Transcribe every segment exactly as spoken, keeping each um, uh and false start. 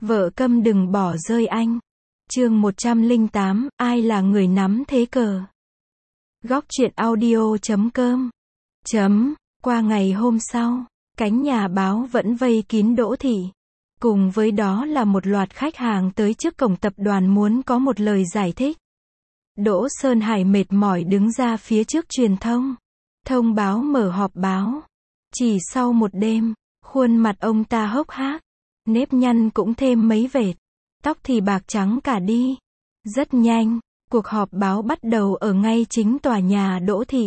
Vợ câm đừng bỏ rơi anh. Chương một trăm lẻ tám, ai là người nắm thế cờ? Góc truyện audio chấm com. Chấm, qua ngày hôm sau, cánh nhà báo vẫn vây kín Đỗ Thị. Cùng với đó là một loạt khách hàng tới trước cổng tập đoàn muốn có một lời giải thích. Đỗ Sơn Hải mệt mỏi đứng ra phía trước truyền thông. Thông báo mở họp báo. Chỉ sau một đêm, khuôn mặt ông ta hốc hác. Nếp nhăn cũng thêm mấy vệt. Tóc thì bạc trắng cả đi. Rất nhanh, cuộc họp báo bắt đầu ở ngay chính tòa nhà Đỗ Thị.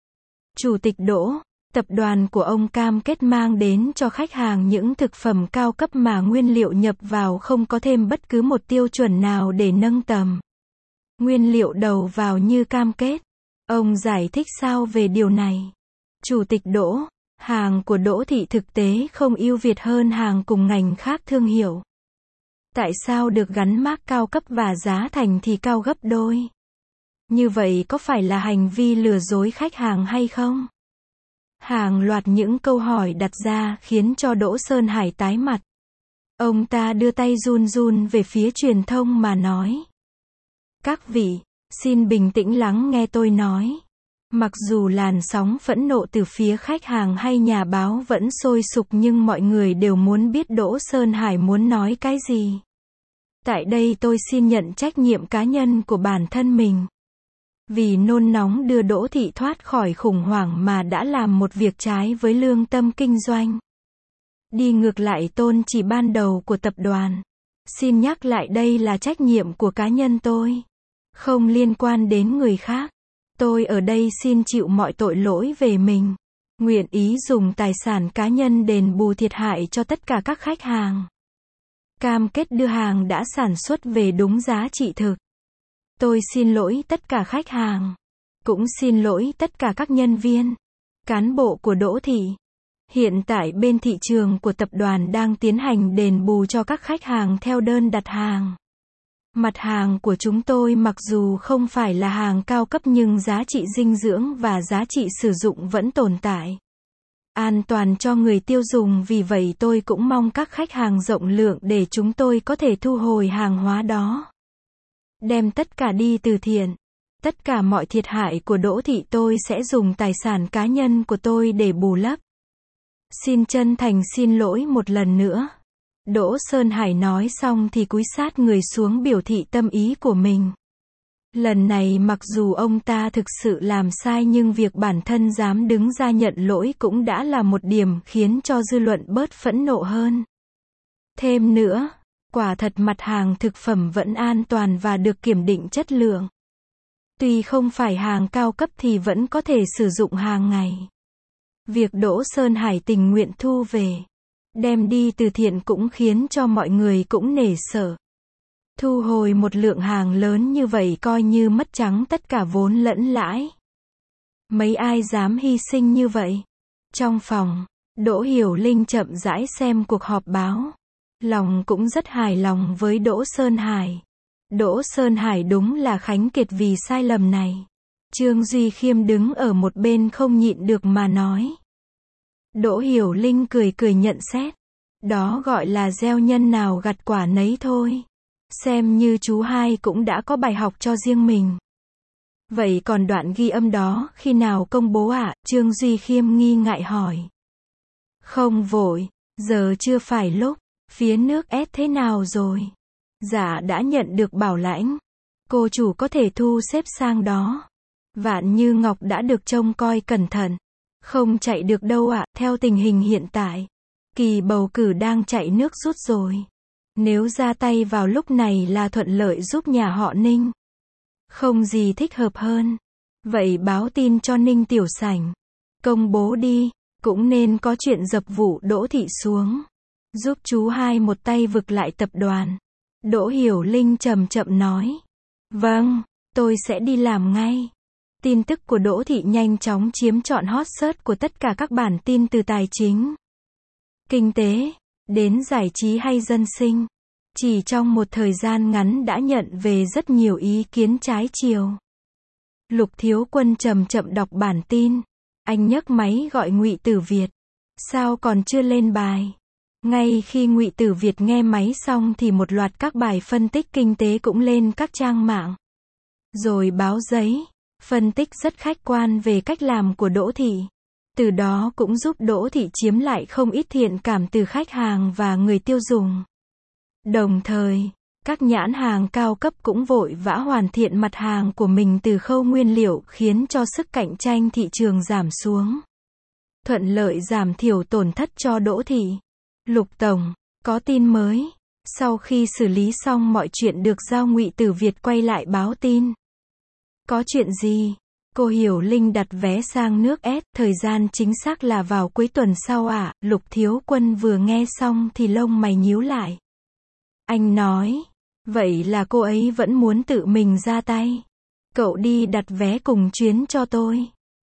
Chủ tịch Đỗ, tập đoàn của ông cam kết mang đến cho khách hàng những thực phẩm cao cấp mà nguyên liệu nhập vào không có thêm bất cứ một tiêu chuẩn nào để nâng tầm. Nguyên liệu đầu vào như cam kết. Ông giải thích sao về điều này? Chủ tịch Đỗ, hàng của Đỗ Thị thực tế không ưu việt hơn hàng cùng ngành khác thương hiệu. Tại sao được gắn mác cao cấp và giá thành thì cao gấp đôi? Như vậy có phải là hành vi lừa dối khách hàng hay không? Hàng loạt những câu hỏi đặt ra khiến cho Đỗ Sơn Hải tái mặt. Ông ta đưa tay run run về phía truyền thông mà nói. Các vị, xin bình tĩnh lắng nghe tôi nói. Mặc dù làn sóng phẫn nộ từ phía khách hàng hay nhà báo vẫn sôi sục nhưng mọi người đều muốn biết Đỗ Sơn Hải muốn nói cái gì. Tại đây tôi xin nhận trách nhiệm cá nhân của bản thân mình. Vì nôn nóng đưa Đỗ Thị thoát khỏi khủng hoảng mà đã làm một việc trái với lương tâm kinh doanh. Đi ngược lại tôn chỉ ban đầu của tập đoàn. Xin nhắc lại đây là trách nhiệm của cá nhân tôi. Không liên quan đến người khác. Tôi ở đây xin chịu mọi tội lỗi về mình. Nguyện ý dùng tài sản cá nhân đền bù thiệt hại cho tất cả các khách hàng. Cam kết đưa hàng đã sản xuất về đúng giá trị thực. Tôi xin lỗi tất cả khách hàng. Cũng xin lỗi tất cả các nhân viên, cán bộ của Đỗ Thị. Hiện tại bên thị trường của tập đoàn đang tiến hành đền bù cho các khách hàng theo đơn đặt hàng. Mặt hàng của chúng tôi mặc dù không phải là hàng cao cấp nhưng giá trị dinh dưỡng và giá trị sử dụng vẫn tồn tại. An toàn cho người tiêu dùng, vì vậy tôi cũng mong các khách hàng rộng lượng để chúng tôi có thể thu hồi hàng hóa đó. Đem tất cả đi từ thiện. Tất cả mọi thiệt hại của Đỗ Thị tôi sẽ dùng tài sản cá nhân của tôi để bù lấp. Xin chân thành xin lỗi một lần nữa. Đỗ Sơn Hải nói xong thì cúi sát người xuống biểu thị tâm ý của mình. Lần này mặc dù ông ta thực sự làm sai nhưng việc bản thân dám đứng ra nhận lỗi cũng đã là một điểm khiến cho dư luận bớt phẫn nộ hơn. Thêm nữa, quả thật mặt hàng thực phẩm vẫn an toàn và được kiểm định chất lượng. Tuy không phải hàng cao cấp thì vẫn có thể sử dụng hàng ngày. Việc Đỗ Sơn Hải tình nguyện thu về, đem đi từ thiện cũng khiến cho mọi người cũng nể sợ. Thu hồi một lượng hàng lớn như vậy coi như mất trắng tất cả vốn lẫn lãi. Mấy ai dám hy sinh như vậy? Trong phòng, Đỗ Hiểu Linh chậm rãi xem cuộc họp báo. Lòng cũng rất hài lòng với Đỗ Sơn Hải. Đỗ Sơn Hải đúng là khánh kiệt vì sai lầm này. Trương Duy Khiêm đứng ở một bên không nhịn được mà nói. Đỗ Hiểu Linh cười cười nhận xét. Đó gọi là gieo nhân nào gặt quả nấy thôi. Xem như chú hai cũng đã có bài học cho riêng mình. Vậy còn đoạn ghi âm đó khi nào công bố ạ? À? Trương Duy Khiêm nghi ngại hỏi. Không vội, giờ chưa phải lúc. Phía nước ép thế nào rồi? Dạ đã nhận được bảo lãnh. Cô chủ có thể thu xếp sang đó. Vạn Như Ngọc đã được trông coi cẩn thận. Không chạy được đâu ạ. À. Theo tình hình hiện tại, kỳ bầu cử đang chạy nước rút rồi. Nếu ra tay vào lúc này là thuận lợi giúp nhà họ Ninh. Không gì thích hợp hơn. Vậy báo tin cho Ninh Tiểu Sảnh. Công bố đi. Cũng nên có chuyện dập vụ Đỗ Thị xuống. Giúp chú hai một tay vực lại tập đoàn. Đỗ Hiểu Linh chậm chậm nói. Vâng, tôi sẽ đi làm ngay. Tin tức của Đỗ Thị nhanh chóng chiếm trọn hot search của tất cả các bản tin từ tài chính, kinh tế, đến giải trí hay dân sinh. Chỉ trong một thời gian ngắn đã nhận về rất nhiều ý kiến trái chiều. Lục Thiếu Quân chậm chậm đọc bản tin. Anh nhấc máy gọi Ngụy Tử Việt. Sao còn chưa lên bài? Ngay khi Ngụy Tử Việt nghe máy xong thì một loạt các bài phân tích kinh tế cũng lên các trang mạng. Rồi báo giấy, phân tích rất khách quan về cách làm của Đỗ Thị. Từ đó cũng giúp Đỗ Thị chiếm lại không ít thiện cảm từ khách hàng và người tiêu dùng. Đồng thời, các nhãn hàng cao cấp cũng vội vã hoàn thiện mặt hàng của mình từ khâu nguyên liệu khiến cho sức cạnh tranh thị trường giảm xuống. Thuận lợi giảm thiểu tổn thất cho Đỗ Thị. Lục Tổng, có tin mới. Sau khi xử lý xong mọi chuyện được giao Ngụy Tử Việt quay lại báo tin. Có chuyện gì? Cô Hiểu Linh đặt vé sang nước S, thời gian chính xác là vào cuối tuần sau ạ. À? Lục Thiếu Quân vừa nghe xong thì lông mày nhíu lại. Anh nói, vậy là cô ấy vẫn muốn tự mình ra tay. Cậu đi đặt vé cùng chuyến cho tôi.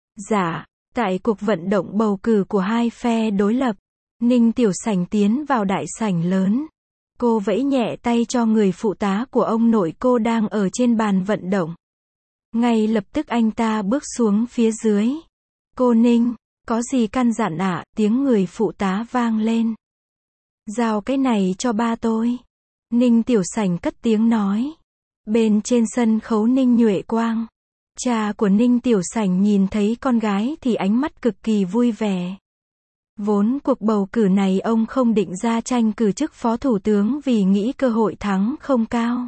Dạ, tại cuộc vận động bầu cử của hai phe đối lập, Ninh Tiểu Sảnh tiến vào đại sảnh lớn. Cô vẫy nhẹ tay cho người phụ tá của ông nội cô đang ở trên bàn vận động. Ngay lập tức anh ta bước xuống phía dưới. Cô Ninh, có gì căn dặn ạ? À? Tiếng người phụ tá vang lên. Giao cái này cho ba tôi. Ninh Tiểu Sảnh cất tiếng nói. Bên trên sân khấu Ninh Nhuệ Quang, cha của Ninh Tiểu Sảnh nhìn thấy con gái thì ánh mắt cực kỳ vui vẻ. Vốn cuộc bầu cử này ông không định ra tranh cử chức phó thủ tướng vì nghĩ cơ hội thắng không cao.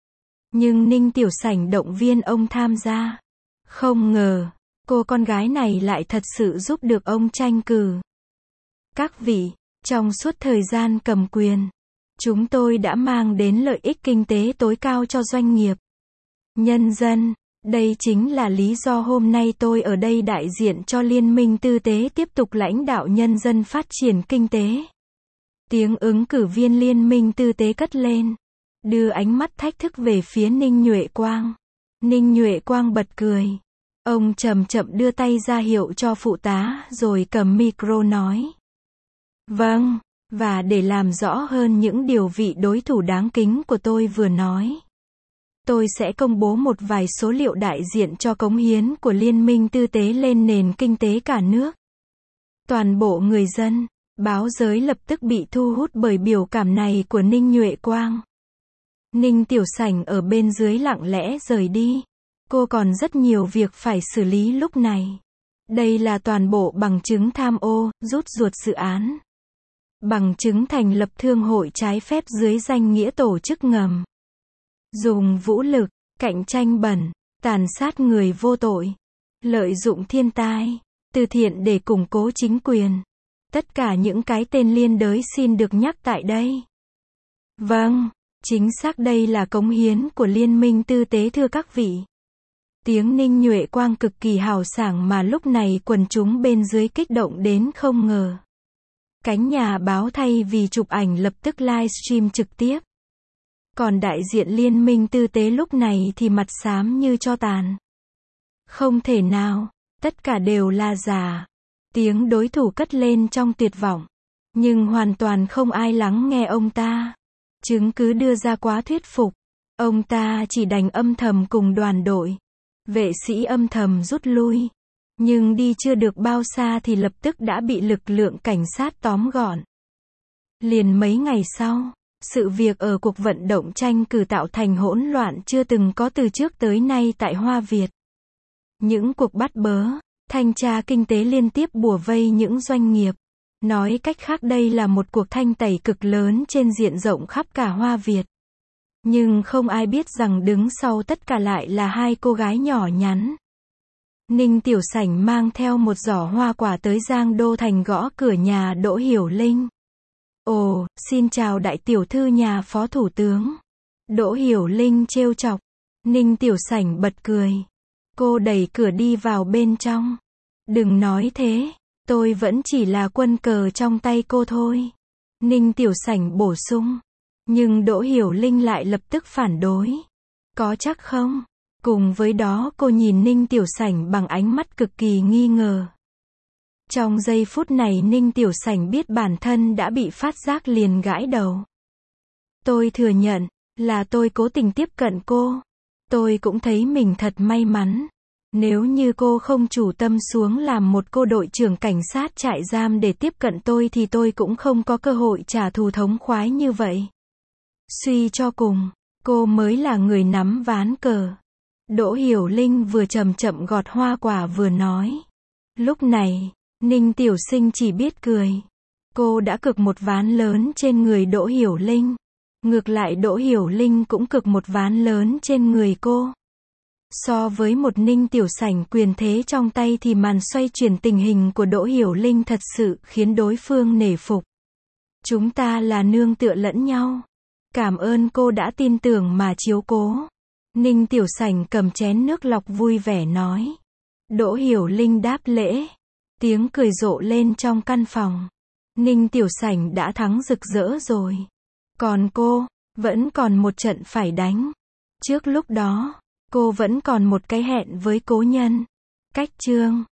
Nhưng Ninh Tiểu Sảnh động viên ông tham gia. Không ngờ, cô con gái này lại thật sự giúp được ông tranh cử. Các vị, trong suốt thời gian cầm quyền, chúng tôi đã mang đến lợi ích kinh tế tối cao cho doanh nghiệp, nhân dân. Đây chính là lý do hôm nay tôi ở đây đại diện cho Liên minh Tư tế tiếp tục lãnh đạo nhân dân phát triển kinh tế. Tiếng ứng cử viên Liên minh Tư tế cất lên, đưa ánh mắt thách thức về phía Ninh Nhuệ Quang. Ninh Nhuệ Quang bật cười. Ông chậm chậm đưa tay ra hiệu cho phụ tá rồi cầm micro nói. Vâng, và để làm rõ hơn những điều vị đối thủ đáng kính của tôi vừa nói, tôi sẽ công bố một vài số liệu đại diện cho cống hiến của Liên minh Tư tế lên nền kinh tế cả nước. Toàn bộ người dân, báo giới lập tức bị thu hút bởi biểu cảm này của Ninh Nhuệ Quang. Ninh Tiểu Sảnh ở bên dưới lặng lẽ rời đi. Cô còn rất nhiều việc phải xử lý lúc này. Đây là toàn bộ bằng chứng tham ô, rút ruột dự án. Bằng chứng thành lập thương hội trái phép dưới danh nghĩa tổ chức ngầm. Dùng vũ lực, cạnh tranh bẩn, tàn sát người vô tội. Lợi dụng thiên tai, từ thiện để củng cố chính quyền. Tất cả những cái tên liên đới xin được nhắc tại đây. Vâng, chính xác đây là cống hiến của Liên minh Tư tế thưa các vị. Tiếng Ninh Nhuệ Quang cực kỳ hào sảng mà lúc này quần chúng bên dưới kích động đến không ngờ. Cánh nhà báo thay vì chụp ảnh lập tức livestream trực tiếp. Còn đại diện Liên minh Tư tế lúc này thì mặt xám như tro tàn. Không thể nào, tất cả đều là giả. Tiếng đối thủ cất lên trong tuyệt vọng. Nhưng hoàn toàn không ai lắng nghe ông ta. Chứng cứ đưa ra quá thuyết phục. Ông ta chỉ đành âm thầm cùng đoàn đội. Vệ sĩ âm thầm rút lui. Nhưng đi chưa được bao xa thì lập tức đã bị lực lượng cảnh sát tóm gọn. Liền mấy ngày sau, sự việc ở cuộc vận động tranh cử tạo thành hỗn loạn chưa từng có từ trước tới nay tại Hoa Việt. Những cuộc bắt bớ, thanh tra kinh tế liên tiếp bủa vây những doanh nghiệp. Nói cách khác đây là một cuộc thanh tẩy cực lớn trên diện rộng khắp cả Hoa Việt. Nhưng không ai biết rằng đứng sau tất cả lại là hai cô gái nhỏ nhắn. Ninh Tiểu Sảnh mang theo một giỏ hoa quả tới Giang Đô Thành gõ cửa nhà Đỗ Hiểu Linh. Ồ, xin chào đại tiểu thư nhà phó thủ tướng. Đỗ Hiểu Linh trêu chọc. Ninh Tiểu Sảnh bật cười. Cô đẩy cửa đi vào bên trong. Đừng nói thế, tôi vẫn chỉ là quân cờ trong tay cô thôi. Ninh Tiểu Sảnh bổ sung. Nhưng Đỗ Hiểu Linh lại lập tức phản đối. Có chắc không? Cùng với đó cô nhìn Ninh Tiểu Sảnh bằng ánh mắt cực kỳ nghi ngờ. Trong giây phút này Ninh Tiểu Sảnh biết bản thân đã bị phát giác liền gãi đầu. Tôi thừa nhận, là tôi cố tình tiếp cận cô. Tôi cũng thấy mình thật may mắn. Nếu như cô không chủ tâm xuống làm một cô đội trưởng cảnh sát trại giam để tiếp cận tôi thì tôi cũng không có cơ hội trả thù thống khoái như vậy. Suy cho cùng, cô mới là người nắm ván cờ. Đỗ Hiểu Linh vừa chậm chậm gọt hoa quả vừa nói. Lúc này, Ninh Tiểu Sinh chỉ biết cười. Cô đã cực một ván lớn trên người Đỗ Hiểu Linh. Ngược lại Đỗ Hiểu Linh cũng cực một ván lớn trên người cô. So với một Ninh Tiểu Sảnh quyền thế trong tay thì màn xoay chuyển tình hình của Đỗ Hiểu Linh thật sự khiến đối phương nể phục. Chúng ta là nương tựa lẫn nhau. Cảm ơn cô đã tin tưởng mà chiếu cố. Ninh Tiểu Sảnh cầm chén nước lọc vui vẻ nói. Đỗ Hiểu Linh đáp lễ. Tiếng cười rộ lên trong căn phòng. Ninh Tiểu Sảnh đã thắng rực rỡ rồi. Còn cô, vẫn còn một trận phải đánh. Trước lúc đó, cô vẫn còn một cái hẹn với cố nhân. Cách chương